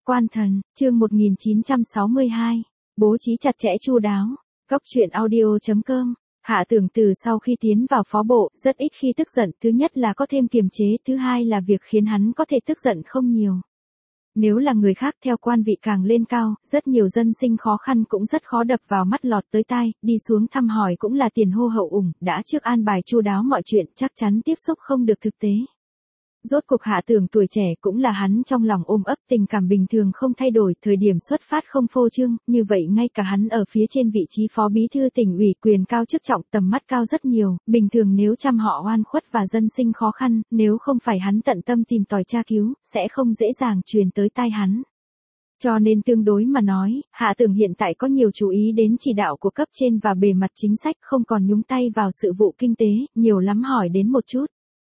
Quan thần, chương 1962. Bố trí chặt chẽ chu đáo. Góc truyện audio.com. Hạ Tưởng từ sau khi tiến vào phó bộ, rất ít khi tức giận, thứ nhất là có thêm kiềm chế, thứ hai là việc khiến hắn có thể tức giận không nhiều. Nếu là người khác theo quan vị càng lên cao, rất nhiều dân sinh khó khăn cũng rất khó đập vào mắt lọt tới tai, đi xuống thăm hỏi cũng là tiền hô hậu ủng, đã trước an bài chu đáo mọi chuyện, chắc chắn tiếp xúc không được thực tế. Rốt cuộc Hạ Tưởng tuổi trẻ cũng là hắn trong lòng ôm ấp tình cảm bình thường không thay đổi, thời điểm xuất phát không phô trương, như vậy ngay cả hắn ở phía trên vị trí phó bí thư tỉnh ủy, quyền cao chức trọng, tầm mắt cao rất nhiều, bình thường nếu trăm họ oan khuất và dân sinh khó khăn, nếu không phải hắn tận tâm tìm tòi tra cứu, sẽ không dễ dàng truyền tới tai hắn. Cho nên tương đối mà nói, Hạ Tưởng hiện tại có nhiều chú ý đến chỉ đạo của cấp trên và bề mặt chính sách, không còn nhúng tay vào sự vụ kinh tế, nhiều lắm hỏi đến một chút.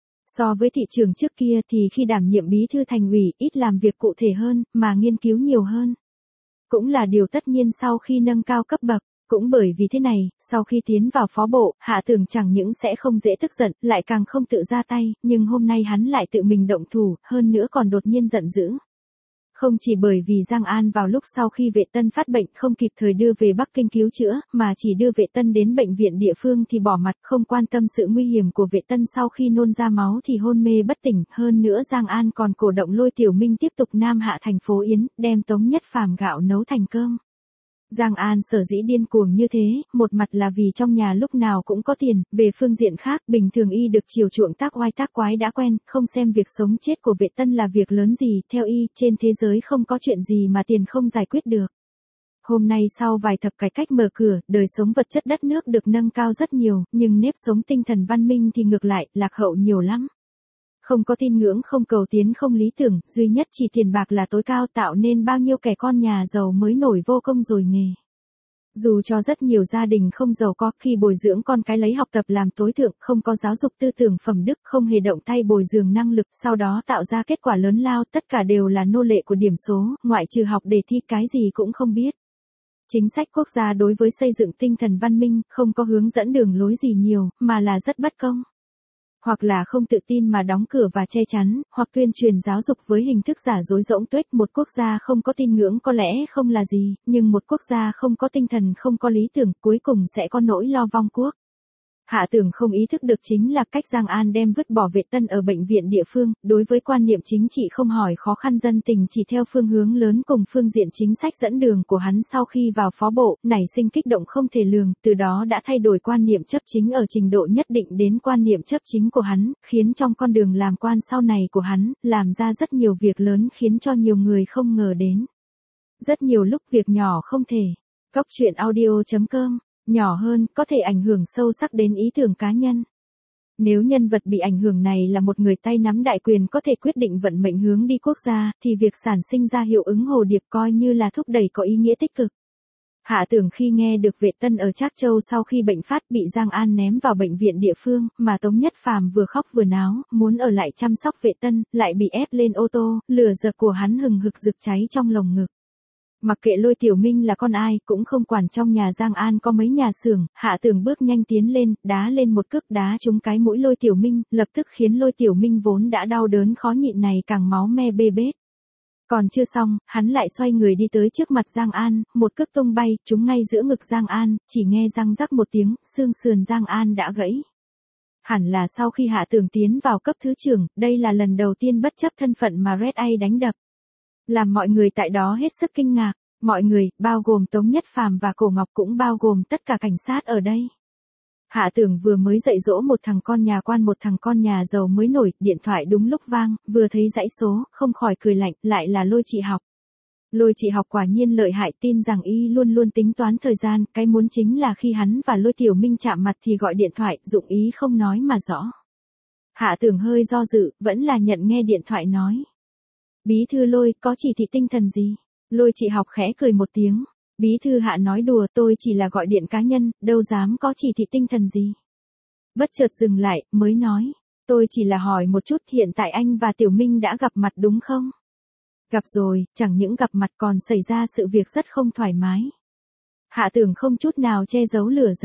So với thị trường trước kia thì khi đảm nhiệm bí thư thành ủy ít làm việc cụ thể hơn, mà nghiên cứu nhiều hơn. Cũng là điều tất nhiên sau khi nâng cao cấp bậc. Cũng bởi vì thế này, sau khi tiến vào phó bộ, Hạ Tưởng chẳng những sẽ không dễ tức giận, lại càng không tự ra tay, nhưng hôm nay hắn lại tự mình động thủ, hơn nữa còn đột nhiên giận dữ. Không chỉ bởi vì Giang An vào lúc sau khi Vệ Tân phát bệnh không kịp thời đưa về Bắc Kinh cứu chữa, mà chỉ đưa Vệ Tân đến bệnh viện địa phương thì bỏ mặt, không quan tâm sự nguy hiểm của Vệ Tân sau khi nôn ra máu thì hôn mê bất tỉnh, hơn nữa Giang An còn cổ động Lôi Tiểu Minh tiếp tục nam hạ thành phố Yến, đem Tống Nhất Phàm gạo nấu thành cơm. Giang An sở dĩ điên cuồng như thế, một mặt là vì trong nhà lúc nào cũng có tiền, về phương diện khác, bình thường y được chiều chuộng tác oai tác quái đã quen, không xem việc sống chết của Vệ Tân là việc lớn gì, theo y, trên thế giới không có chuyện gì mà tiền không giải quyết được. Hôm nay sau vài thập cải cách mở cửa, đời sống vật chất đất nước được nâng cao rất nhiều, nhưng nếp sống tinh thần văn minh thì ngược lại, lạc hậu nhiều lắm. Không có tin ngưỡng, không cầu tiến, không lý tưởng, duy nhất chỉ tiền bạc là tối cao, tạo nên bao nhiêu kẻ con nhà giàu mới nổi vô công rồi nghề. Dù cho rất nhiều gia đình không giàu có, khi bồi dưỡng con cái lấy học tập làm tối thượng, không có giáo dục tư tưởng phẩm đức, không hề động tay bồi dưỡng năng lực, sau đó tạo ra kết quả lớn lao, tất cả đều là nô lệ của điểm số, ngoại trừ học đề thi cái gì cũng không biết. Chính sách quốc gia đối với xây dựng tinh thần văn minh, không có hướng dẫn đường lối gì nhiều, mà là rất bất công. Hoặc là không tự tin mà đóng cửa và che chắn, hoặc tuyên truyền giáo dục với hình thức giả dối rỗng tuếch. Một quốc gia không có tin ngưỡng có lẽ không là gì, nhưng một quốc gia không có tinh thần, không có lý tưởng, cuối cùng sẽ có nỗi lo vong quốc. Hạ Tưởng không ý thức được chính là cách Giang An đem vứt bỏ Vệ Tân ở bệnh viện địa phương, đối với quan niệm chính trị không hỏi khó khăn dân tình chỉ theo phương hướng lớn cùng phương diện chính sách dẫn đường của hắn sau khi vào phó bộ, nảy sinh kích động không thể lường, từ đó đã thay đổi quan niệm chấp chính ở trình độ nhất định đến quan niệm chấp chính của hắn, khiến trong con đường làm quan sau này của hắn, làm ra rất nhiều việc lớn khiến cho nhiều người không ngờ đến. Rất nhiều lúc việc nhỏ không thể. Góc truyện audio.com. Nhỏ hơn, có thể ảnh hưởng sâu sắc đến ý tưởng cá nhân. Nếu nhân vật bị ảnh hưởng này là một người tay nắm đại quyền có thể quyết định vận mệnh hướng đi quốc gia, thì việc sản sinh ra hiệu ứng hồ điệp coi như là thúc đẩy có ý nghĩa tích cực. Hạ Tưởng khi nghe được Vệ Tân ở Trác Châu sau khi bệnh phát bị Giang An ném vào bệnh viện địa phương, mà Tống Nhất Phàm vừa khóc vừa náo, muốn ở lại chăm sóc Vệ Tân, lại bị ép lên ô tô, lửa giận của hắn hừng hực rực cháy trong lồng ngực. Mặc kệ Lôi Tiểu Minh là con ai, cũng không quản trong nhà Giang An có mấy nhà xưởng, Hạ Tưởng bước nhanh tiến lên, đá lên một cước đá trúng cái mũi Lôi Tiểu Minh, lập tức khiến Lôi Tiểu Minh vốn đã đau đớn khó nhịn này càng máu me bê bết. Còn chưa xong, hắn lại xoay người đi tới trước mặt Giang An, một cước tung bay, trúng ngay giữa ngực Giang An, chỉ nghe răng rắc một tiếng, xương sườn Giang An đã gãy. Hẳn là sau khi Hạ Tưởng tiến vào cấp thứ trưởng, đây là lần đầu tiên bất chấp thân phận mà Red A đánh đập. Làm mọi người tại đó hết sức kinh ngạc, mọi người, bao gồm Tống Nhất Phàm và Cổ Ngọc cũng bao gồm tất cả cảnh sát ở đây. Hạ Tưởng vừa mới dạy dỗ một thằng con nhà quan một thằng con nhà giàu mới nổi, điện thoại đúng lúc vang, vừa thấy dãy số, không khỏi cười lạnh, lại là Lôi Chị Học. Lôi Chị Học quả nhiên lợi hại, tin rằng y luôn luôn tính toán thời gian, cái muốn chính là khi hắn và Lôi Tiểu Minh chạm mặt thì gọi điện thoại, dụng ý không nói mà rõ. Hạ Tưởng hơi do dự, vẫn là nhận nghe điện thoại nói. Bí thư Lôi, có chỉ thị tinh thần gì? Lôi Chị Học khẽ cười một tiếng. Bí thư Hạ nói đùa, tôi chỉ là gọi điện cá nhân, đâu dám có chỉ thị tinh thần gì. Bất chợt dừng lại, mới nói. Tôi chỉ là hỏi một chút, hiện tại anh và Tiểu Minh đã gặp mặt đúng không? Gặp rồi, chẳng những gặp mặt còn xảy ra sự việc rất không thoải mái. Hạ Tưởng không chút nào che giấu lửa giận.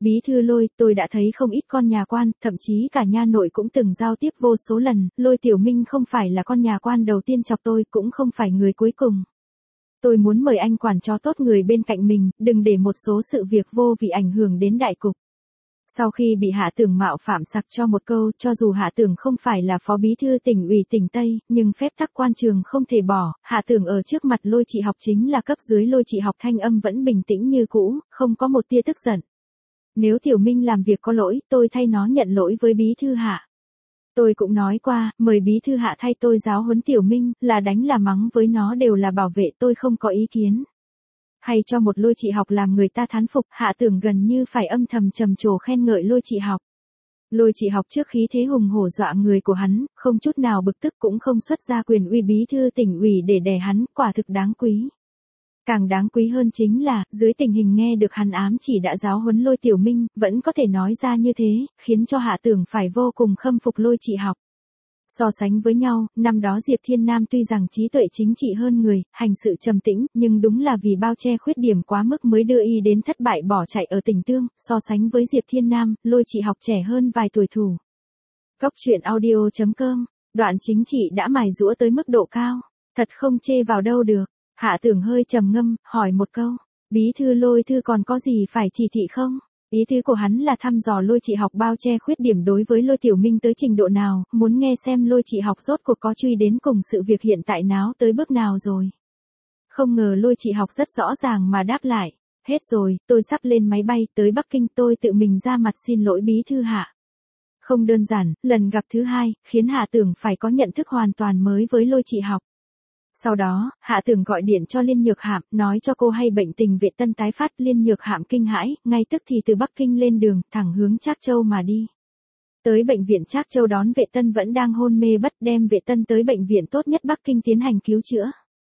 Bí thư Lôi, tôi đã thấy không ít con nhà quan, thậm chí cả nha nội cũng từng giao tiếp vô số lần, Lôi Tiểu Minh không phải là con nhà quan đầu tiên chọc tôi, cũng không phải người cuối cùng. Tôi muốn mời anh quản cho tốt người bên cạnh mình, đừng để một số sự việc vô vị ảnh hưởng đến đại cục. Sau khi bị Hạ Tưởng mạo phạm sặc cho một câu, cho dù Hạ Tưởng không phải là phó bí thư tỉnh ủy tỉnh Tây, nhưng phép tắc quan trường không thể bỏ, Hạ Tưởng ở trước mặt Lôi Trị Học chính là cấp dưới Lôi Trị Học thanh âm vẫn bình tĩnh như cũ, không có một tia tức giận. Nếu Tiểu Minh làm việc có lỗi, tôi thay nó nhận lỗi với bí thư Hạ. Tôi cũng nói qua, mời bí thư Hạ thay tôi giáo huấn Tiểu Minh, là đánh là mắng với nó đều là bảo vệ, tôi không có ý kiến. Hay cho một Lôi Trị Học làm người ta thán phục, Hạ Tưởng gần như phải âm thầm trầm trồ khen ngợi Lôi Trị Học. Lôi Trị Học trước khí thế hùng hổ dọa người của hắn, không chút nào bực tức cũng không xuất ra quyền uy bí thư tỉnh ủy để đè hắn, quả thực đáng quý. Càng đáng quý hơn chính là, dưới tình hình nghe được hắn ám chỉ đã giáo huấn Lôi Tiểu Minh, vẫn có thể nói ra như thế, khiến cho Hạ Tưởng phải vô cùng khâm phục Lôi Trị Học. So sánh với nhau, năm đó Diệp Thiên Nam tuy rằng trí tuệ chính trị hơn người, hành sự trầm tĩnh, nhưng đúng là vì bao che khuyết điểm quá mức mới đưa y đến thất bại bỏ chạy ở Tỉnh Tương, so sánh với Diệp Thiên Nam, Lôi Trị Học trẻ hơn vài tuổi thủ. Góc truyện audio.com, đoạn chính trị đã mài giũa tới mức độ cao, thật không chê vào đâu được. Hạ Tưởng hơi trầm ngâm, hỏi một câu, bí thư Lôi thư còn có gì phải chỉ thị không? Ý tứ của hắn là thăm dò Lôi Trị Học bao che khuyết điểm đối với Lôi Tiểu Minh tới trình độ nào, muốn nghe xem Lôi Trị Học rốt cuộc có truy đến cùng sự việc hiện tại náo tới bước nào rồi. Không ngờ Lôi Trị Học rất rõ ràng mà đáp lại, hết rồi, tôi sắp lên máy bay tới Bắc Kinh, tôi tự mình ra mặt xin lỗi bí thư Hạ. Không đơn giản, lần gặp thứ hai, khiến Hạ Tưởng phải có nhận thức hoàn toàn mới với Lôi Trị Học. Sau đó, Hạ Tưởng gọi điện cho Liên Nhược Hạm, nói cho cô hay bệnh tình Vệ Tân tái phát. Liên Nhược Hạm kinh hãi, ngay tức thì từ Bắc Kinh lên đường, thẳng hướng Trác Châu mà đi. Tới bệnh viện Trác Châu đón Vệ Tân vẫn đang hôn mê bất, đem Vệ Tân tới bệnh viện tốt nhất Bắc Kinh tiến hành cứu chữa.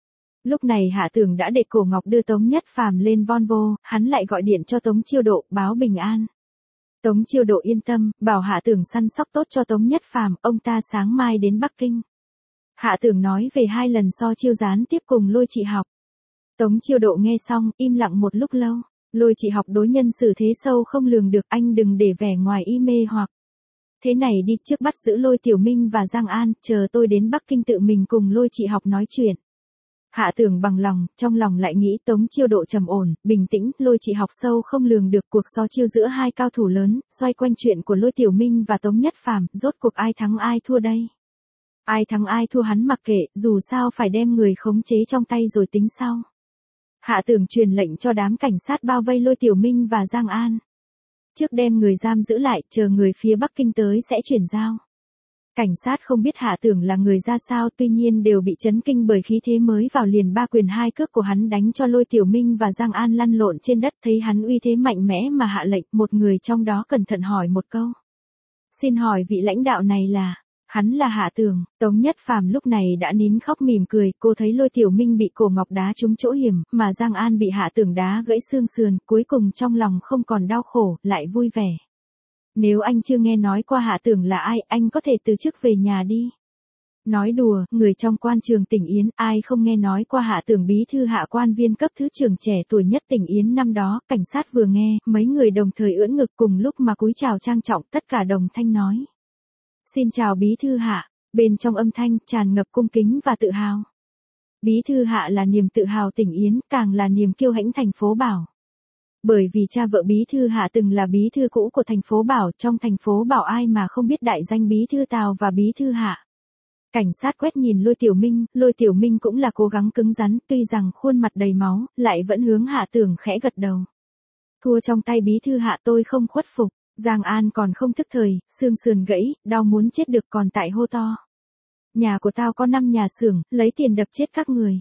Lúc này Hạ Tưởng đã để Cổ Ngọc đưa Tống Nhất Phàm lên Volvo, hắn lại gọi điện cho Tống Chiêu Độ, báo bình an. Tống Chiêu Độ yên tâm, bảo Hạ Tưởng săn sóc tốt cho Tống Nhất Phàm, ông ta sáng mai đến Bắc Kinh. Hạ Tưởng nói về 2 lần so chiêu gián tiếp cùng Lôi Trị Học. Tống Chiêu Độ nghe xong, im lặng một lúc lâu. Lôi Trị Học đối nhân xử thế sâu không lường được, anh đừng để vẻ ngoài y mê hoặc. Thế này đi, trước bắt giữ Lôi Tiểu Minh và Giang An, chờ tôi đến Bắc Kinh tự mình cùng Lôi Trị Học nói chuyện. Hạ Tưởng bằng lòng, trong lòng lại nghĩ Tống Chiêu Độ trầm ổn, bình tĩnh, Lôi Trị Học sâu không lường được, cuộc so chiêu giữa hai cao thủ lớn, xoay quanh chuyện của Lôi Tiểu Minh và Tống Nhất Phàm, rốt cuộc ai thắng ai thua đây? Ai thắng ai thua hắn mặc kệ, dù sao phải đem người khống chế trong tay rồi tính sau. Hạ Tưởng truyền lệnh cho đám cảnh sát bao vây Lôi Tiểu Minh và Giang An. Trước đem người giam giữ lại, chờ người phía Bắc Kinh tới sẽ chuyển giao. Cảnh sát không biết Hạ Tưởng là người ra sao, tuy nhiên đều bị chấn kinh bởi khí thế mới vào liền 3 quyền 2 cước của hắn đánh cho Lôi Tiểu Minh và Giang An lăn lộn trên đất, thấy hắn uy thế mạnh mẽ mà hạ lệnh, một người trong đó cẩn thận hỏi một câu. Xin hỏi vị lãnh đạo này là... Hắn là Hạ Tưởng. Tống Nhất Phàm lúc này đã nín khóc mỉm cười, cô thấy Lôi Tiểu Minh bị Cổ Ngọc đá trúng chỗ hiểm, mà Giang An bị Hạ Tưởng đá gãy xương sườn, cuối cùng trong lòng không còn đau khổ, lại vui vẻ. Nếu anh chưa nghe nói qua Hạ Tưởng là ai, anh có thể từ chức về nhà đi. Nói đùa, người trong quan trường tỉnh Yến, ai không nghe nói qua Hạ Tưởng bí thư Hạ quan viên cấp thứ trưởng trẻ tuổi nhất tỉnh Yến năm đó, cảnh sát vừa nghe, mấy người đồng thời ưỡn ngực cùng lúc mà cúi chào trang trọng, tất cả đồng thanh nói. Xin chào bí thư Hạ, bên trong âm thanh tràn ngập cung kính và tự hào. Bí thư Hạ là niềm tự hào tỉnh Yến, càng là niềm kiêu hãnh thành phố Bảo. Bởi vì cha vợ bí thư Hạ từng là bí thư cũ của thành phố Bảo, trong thành phố Bảo ai mà không biết đại danh bí thư Tào và bí thư Hạ. Cảnh sát quét nhìn Lôi Tiểu Minh cũng là cố gắng cứng rắn, tuy rằng khuôn mặt đầy máu, lại vẫn hướng Hạ Tưởng khẽ gật đầu. Thua trong tay bí thư Hạ tôi không khuất phục. Giang An còn không thức thời, xương sườn gãy, đau muốn chết được còn tại hô to. Nhà của tao có 5 nhà xưởng, lấy tiền đập chết các người.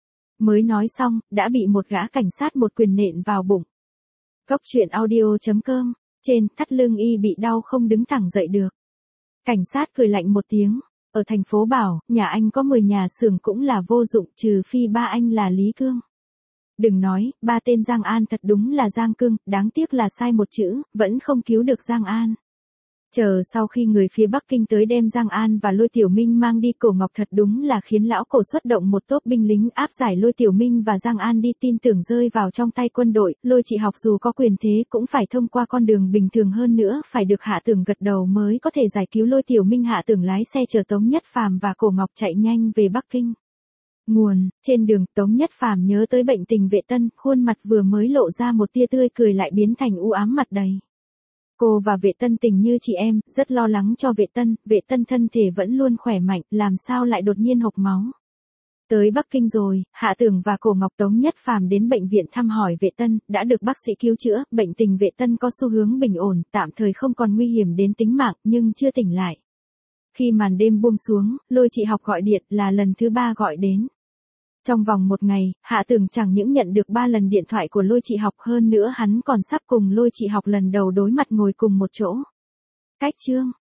Mới nói xong, đã bị một gã cảnh sát một quyền nện vào bụng. Góc truyện audio.com, trên, thắt lưng y bị đau không đứng thẳng dậy được. Cảnh sát cười lạnh một tiếng, ở thành phố Bảo, nhà anh có 10 nhà xưởng cũng là vô dụng, trừ phi ba anh là Lý Cương. Đừng nói, 3 tên Giang An thật đúng là Giang Cương, đáng tiếc là sai một chữ, vẫn không cứu được Giang An. Chờ sau khi người phía Bắc Kinh tới đem Giang An và Lôi Tiểu Minh mang đi, Cổ Ngọc thật đúng là khiến lão Cổ xuất động một tốp binh lính áp giải Lôi Tiểu Minh và Giang An đi, tin tưởng rơi vào trong tay quân đội. Lôi Trị Học dù có quyền thế cũng phải thông qua con đường bình thường, hơn nữa phải được Hạ Tưởng gật đầu mới có thể giải cứu Lôi Tiểu Minh. Hạ Tưởng lái xe chở Tống Nhất Phàm và Cổ Ngọc chạy nhanh về Bắc Kinh. Nguồn: trên đường, Tống Nhất Phàm nhớ tới bệnh tình Vệ Tân, khuôn mặt vừa mới lộ ra một tia tươi cười lại biến thành u ám mặt đầy. Cô và Vệ Tân tình như chị em, rất lo lắng cho Vệ Tân thân thể vẫn luôn khỏe mạnh, làm sao lại đột nhiên hộc máu. Tới Bắc Kinh rồi, Hạ Tưởng và Cổ Ngọc Tống Nhất Phàm đến bệnh viện thăm hỏi Vệ Tân, đã được bác sĩ cứu chữa, bệnh tình Vệ Tân có xu hướng bình ổn, tạm thời không còn nguy hiểm đến tính mạng, nhưng chưa tỉnh lại. Khi màn đêm buông xuống, Lôi Trị Học gọi điện, là lần thứ 3 gọi đến. Trong vòng một ngày, Hạ Tưởng chẳng những nhận được 3 lần điện thoại của Lôi Trị Học, hơn nữa hắn còn sắp cùng Lôi Trị Học lần đầu đối mặt ngồi cùng một chỗ. Cách chương